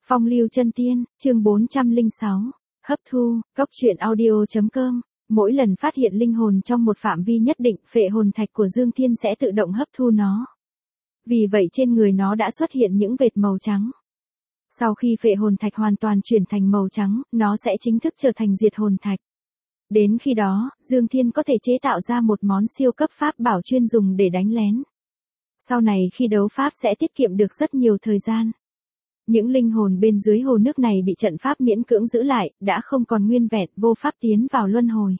Phong lưu chân tiên, chương 406. Hấp thu, cốc truyện audio.com. Mỗi lần phát hiện linh hồn trong một phạm vi nhất định, phệ hồn thạch của Dương Thiên sẽ tự động hấp thu nó. Vì vậy trên người nó đã xuất hiện những vệt màu trắng. Sau khi phệ hồn thạch hoàn toàn chuyển thành màu trắng, nó sẽ chính thức trở thành diệt hồn thạch. Đến khi đó, Dương Thiên có thể chế tạo ra một món siêu cấp pháp bảo chuyên dùng để đánh lén. Sau này khi đấu pháp sẽ tiết kiệm được rất nhiều thời gian. Những linh hồn bên dưới hồ nước này bị trận pháp miễn cưỡng giữ lại, đã không còn nguyên vẹn, vô pháp tiến vào luân hồi.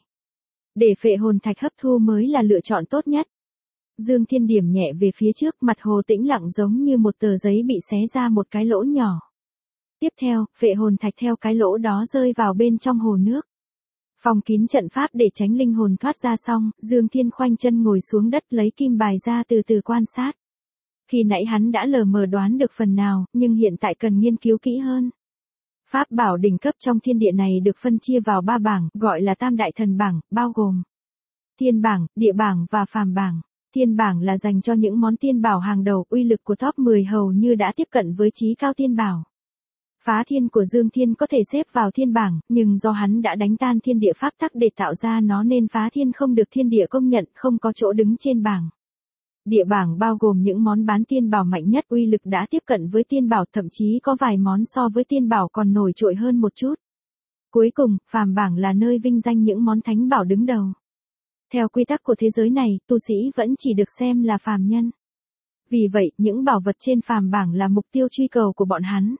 Để phệ hồn thạch hấp thu mới là lựa chọn tốt nhất. Dương Thiên điểm nhẹ về phía trước, mặt hồ tĩnh lặng giống như một tờ giấy bị xé ra một cái lỗ nhỏ. Tiếp theo, phệ hồn thạch theo cái lỗ đó rơi vào bên trong hồ nước. Phòng kín trận pháp để tránh linh hồn thoát ra xong, Dương Thiên khoanh chân ngồi xuống đất lấy kim bài ra từ từ quan sát. Khi nãy hắn đã lờ mờ đoán được phần nào, nhưng hiện tại cần nghiên cứu kỹ hơn. Pháp bảo đỉnh cấp trong thiên địa này được phân chia vào 3 bảng, gọi là Tam Đại Thần Bảng, bao gồm Thiên Bảng, Địa Bảng và Phàm Bảng. Thiên Bảng là dành cho những món tiên bảo hàng đầu, uy lực của top 10 hầu như đã tiếp cận với chí cao tiên bảo. Phá thiên của Dương Thiên có thể xếp vào thiên bảng, nhưng do hắn đã đánh tan thiên địa pháp tắc để tạo ra nó nên phá thiên không được thiên địa công nhận, không có chỗ đứng trên bảng. Địa bảng bao gồm những món bán tiên bảo mạnh nhất, uy lực đã tiếp cận với tiên bảo, thậm chí có vài món so với tiên bảo còn nổi trội hơn một chút. Cuối cùng, phàm bảng là nơi vinh danh những món thánh bảo đứng đầu. Theo quy tắc của thế giới này, tu sĩ vẫn chỉ được xem là phàm nhân. Vì vậy, những bảo vật trên phàm bảng là mục tiêu truy cầu của bọn hắn.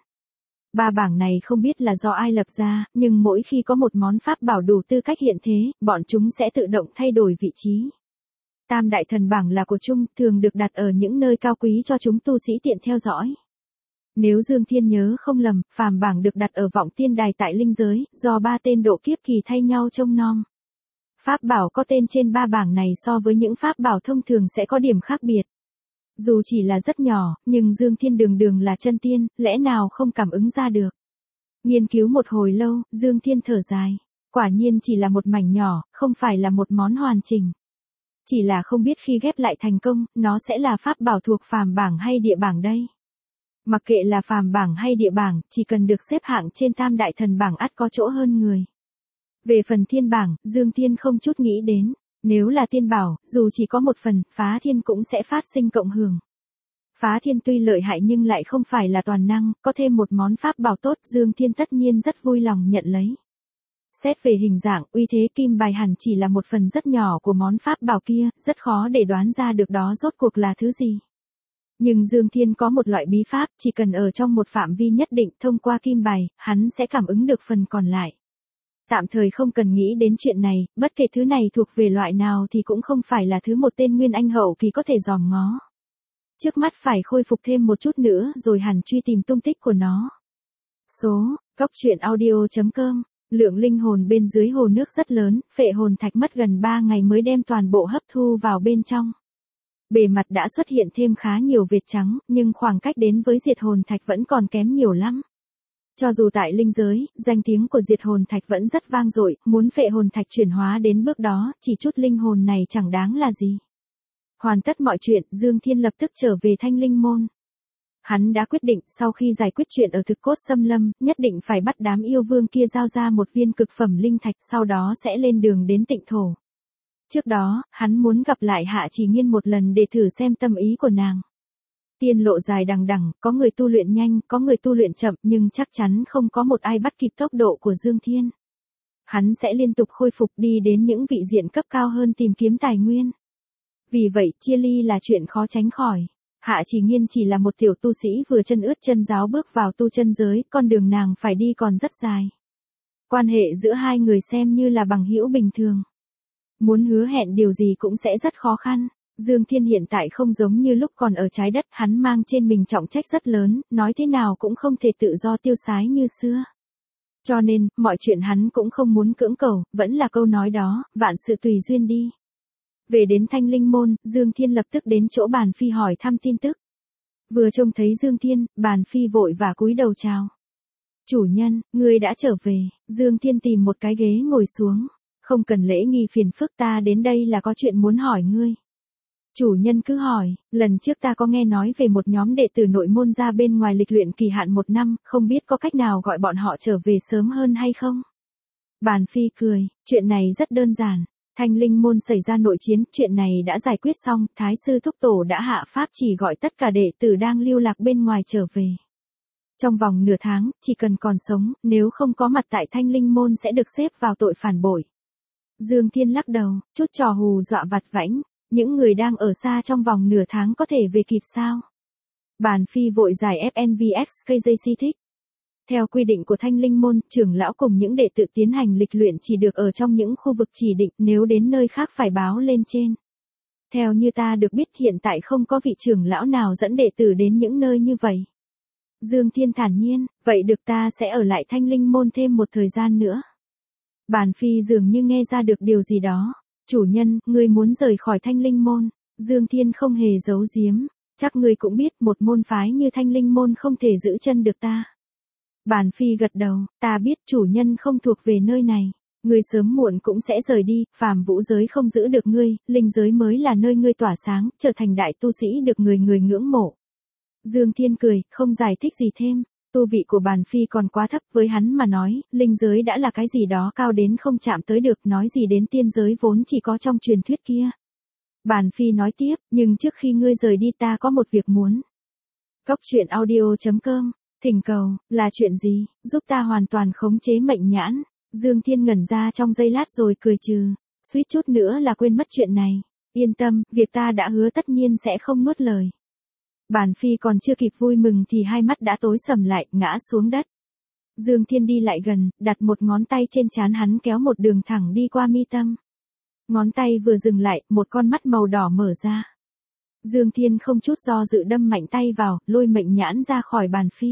3 bảng này không biết là do ai lập ra, nhưng mỗi khi có một món pháp bảo đủ tư cách hiện thế, bọn chúng sẽ tự động thay đổi vị trí. Tam Đại Thần Bảng là của chung, thường được đặt ở những nơi cao quý cho chúng tu sĩ tiện theo dõi. Nếu Dương Thiên nhớ không lầm, phàm bảng được đặt ở vọng tiên đài tại linh giới, do 3 tên độ kiếp kỳ thay nhau trông nom. Pháp bảo có tên trên 3 bảng này so với những pháp bảo thông thường sẽ có điểm khác biệt. Dù chỉ là rất nhỏ, nhưng Dương Thiên đường là chân tiên, lẽ nào không cảm ứng ra được. Nghiên cứu một hồi lâu, Dương Thiên thở dài. Quả nhiên chỉ là một mảnh nhỏ, không phải là một món hoàn chỉnh. Chỉ là không biết khi ghép lại thành công, nó sẽ là pháp bảo thuộc phàm bảng hay địa bảng đây. Mặc kệ là phàm bảng hay địa bảng, chỉ cần được xếp hạng trên Tam Đại Thần Bảng ắt có chỗ hơn người. Về phần thiên bảng, Dương Thiên không chút nghĩ đến. Nếu là tiên bảo, dù chỉ có một phần, phá thiên cũng sẽ phát sinh cộng hưởng. Phá thiên tuy lợi hại nhưng lại không phải là toàn năng, có thêm một món pháp bảo tốt, Dương Thiên tất nhiên rất vui lòng nhận lấy. Xét về hình dạng, uy thế kim bài hẳn chỉ là một phần rất nhỏ của món pháp bảo kia, rất khó để đoán ra được đó rốt cuộc là thứ gì. Nhưng Dương Thiên có một loại bí pháp, chỉ cần ở trong một phạm vi nhất định, thông qua kim bài, hắn sẽ cảm ứng được phần còn lại. Tạm thời không cần nghĩ đến chuyện này, bất kể thứ này thuộc về loại nào thì cũng không phải là thứ một tên nguyên anh hậu kỳ có thể dòm ngó. Trước mắt phải khôi phục thêm một chút nữa rồi hẳn truy tìm tung tích của nó. Cốc truyện audio.com. Lượng linh hồn bên dưới hồ nước rất lớn, phệ hồn thạch mất gần 3 ngày mới đem toàn bộ hấp thu vào bên trong. Bề mặt đã xuất hiện thêm khá nhiều vệt trắng, nhưng khoảng cách đến với diệt hồn thạch vẫn còn kém nhiều lắm. Cho dù tại linh giới, danh tiếng của diệt hồn thạch vẫn rất vang dội, muốn phệ hồn thạch chuyển hóa đến bước đó, chỉ chút linh hồn này chẳng đáng là gì. Hoàn tất mọi chuyện, Dương Thiên lập tức trở về Thanh Linh Môn. Hắn đã quyết định, sau khi giải quyết chuyện ở Thực Cốt Xâm Lâm, nhất định phải bắt đám yêu vương kia giao ra một viên cực phẩm linh thạch, sau đó sẽ lên đường đến Tịnh Thổ. Trước đó, hắn muốn gặp lại Hạ Chỉ Nghiên một lần để thử xem tâm ý của nàng. Tiên lộ dài đằng đẵng, có người tu luyện nhanh, có người tu luyện chậm, nhưng chắc chắn không có một ai bắt kịp tốc độ của Dương Thiên. Hắn sẽ liên tục khôi phục đi đến những vị diện cấp cao hơn tìm kiếm tài nguyên. Vì vậy, chia ly là chuyện khó tránh khỏi. Hạ Chỉ Nghiên chỉ là một tiểu tu sĩ vừa chân ướt chân ráo bước vào tu chân giới, con đường nàng phải đi còn rất dài. Quan hệ giữa hai người xem như là bằng hữu bình thường. Muốn hứa hẹn điều gì cũng sẽ rất khó khăn. Dương Thiên hiện tại không giống như lúc còn ở trái đất, hắn mang trên mình trọng trách rất lớn, nói thế nào cũng không thể tự do tiêu sái như xưa. Cho nên, mọi chuyện hắn cũng không muốn cưỡng cầu, vẫn là câu nói đó, vạn sự tùy duyên đi. Về đến Thanh Linh Môn, Dương Thiên lập tức đến chỗ Bàn Phi hỏi thăm tin tức. Vừa trông thấy Dương Thiên, Bàn Phi vội và cúi đầu chào. Chủ nhân, ngươi đã trở về. Dương Thiên tìm một cái ghế ngồi xuống. Không cần lễ nghi phiền phức, ta đến đây là có chuyện muốn hỏi ngươi. Chủ nhân cứ hỏi, lần trước ta có nghe nói về một nhóm đệ tử nội môn ra bên ngoài lịch luyện kỳ hạn 1 năm, không biết có cách nào gọi bọn họ trở về sớm hơn hay không? Bàn Phi cười, chuyện này rất đơn giản. Thanh Linh môn xảy ra nội chiến, chuyện này đã giải quyết xong, Thái sư thúc tổ đã hạ pháp chỉ gọi tất cả đệ tử đang lưu lạc bên ngoài trở về. Trong vòng nửa tháng, chỉ cần còn sống, nếu không có mặt tại Thanh Linh môn sẽ được xếp vào tội phản bội. Dương Thiên lắc đầu, chút trò hù dọa vặt vãnh, những người đang ở xa trong vòng nửa tháng có thể về kịp sao? Bàn Phi vội giải FNVX KJC thích. Theo quy định của Thanh Linh môn, trưởng lão cùng những đệ tử tiến hành lịch luyện chỉ được ở trong những khu vực chỉ định, nếu đến nơi khác phải báo lên trên. Theo như ta được biết hiện tại không có vị trưởng lão nào dẫn đệ tử đến những nơi như vậy. Dương Thiên thản nhiên, vậy được ta sẽ ở lại Thanh Linh môn thêm một thời gian nữa. Bàn Phi dường như nghe ra được điều gì đó. Chủ nhân, ngươi muốn rời khỏi Thanh Linh môn. Dương Thiên không hề giấu giếm. Chắc ngươi cũng biết một môn phái như Thanh Linh môn không thể giữ chân được ta. Bàn Phi gật đầu, ta biết chủ nhân không thuộc về nơi này. Ngươi sớm muộn cũng sẽ rời đi, phàm vũ giới không giữ được ngươi, linh giới mới là nơi ngươi tỏa sáng, trở thành đại tu sĩ được người người ngưỡng mộ. Dương Thiên cười, không giải thích gì thêm. Tu vị của Bàn Phi còn quá thấp, với hắn mà nói, linh giới đã là cái gì đó cao đến không chạm tới được, nói gì đến tiên giới vốn chỉ có trong truyền thuyết kia. Bàn Phi nói tiếp, nhưng trước khi ngươi rời đi ta có một việc muốn. Cốc truyện audio.com, thỉnh cầu, là chuyện gì, giúp ta hoàn toàn khống chế mệnh nhãn. Dương Thiên ngẩn ra trong giây lát rồi cười trừ, suýt chút nữa là quên mất chuyện này. Yên tâm, việc ta đã hứa tất nhiên sẽ không nuốt lời. Bàn Phi còn chưa kịp vui mừng thì hai mắt đã tối sầm lại, ngã xuống đất. Dương Thiên đi lại gần, đặt một ngón tay trên trán hắn kéo một đường thẳng đi qua mi tâm. Ngón tay vừa dừng lại, một con mắt màu đỏ mở ra. Dương Thiên không chút do dự đâm mạnh tay vào, lôi mệnh nhãn ra khỏi Bàn Phi.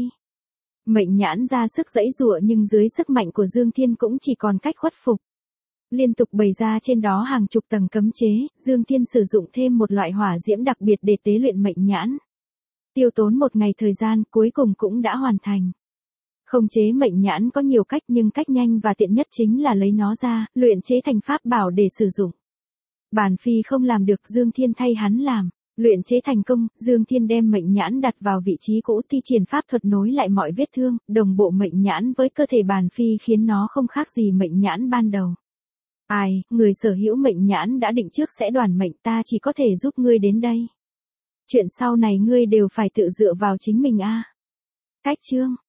Mệnh nhãn ra sức giãy giụa nhưng dưới sức mạnh của Dương Thiên cũng chỉ còn cách khuất phục. Liên tục bày ra trên đó hàng chục tầng cấm chế, Dương Thiên sử dụng thêm một loại hỏa diễm đặc biệt để tế luyện mệnh nhãn. Tiêu tốn một ngày thời gian, cuối cùng cũng đã hoàn thành. Khống chế mệnh nhãn có nhiều cách nhưng cách nhanh và tiện nhất chính là lấy nó ra, luyện chế thành pháp bảo để sử dụng. Bàn Phi không làm được, Dương Thiên thay hắn làm. Luyện chế thành công, Dương Thiên đem mệnh nhãn đặt vào vị trí cũ, thi triển pháp thuật nối lại mọi vết thương, đồng bộ mệnh nhãn với cơ thể Bàn Phi khiến nó không khác gì mệnh nhãn ban đầu. Ai, người sở hữu mệnh nhãn đã định trước sẽ đoản mệnh, ta chỉ có thể giúp ngươi đến đây. Chuyện sau này ngươi đều phải tự dựa vào chính mình a. Cách chương